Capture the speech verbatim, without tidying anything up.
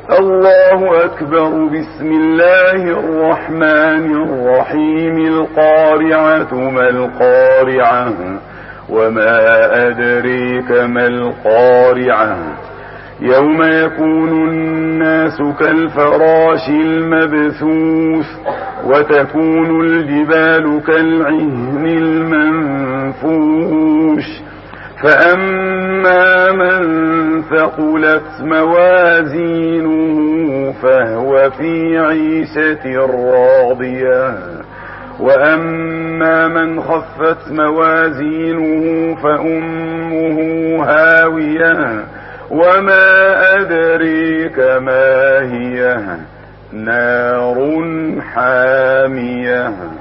الله أكبر. بسم الله الرحمن الرحيم. القارعة ما القارعة وما أدريك ما القارعة يوم يكون الناس كالفراش المبثوث وتكون الجبال كالعهن المنفوش فأما من ثقلت موازينه فهو في عيشة راضية وأما من خفت موازينه فأمه هاوية وما أدريك ما هي نار حامية.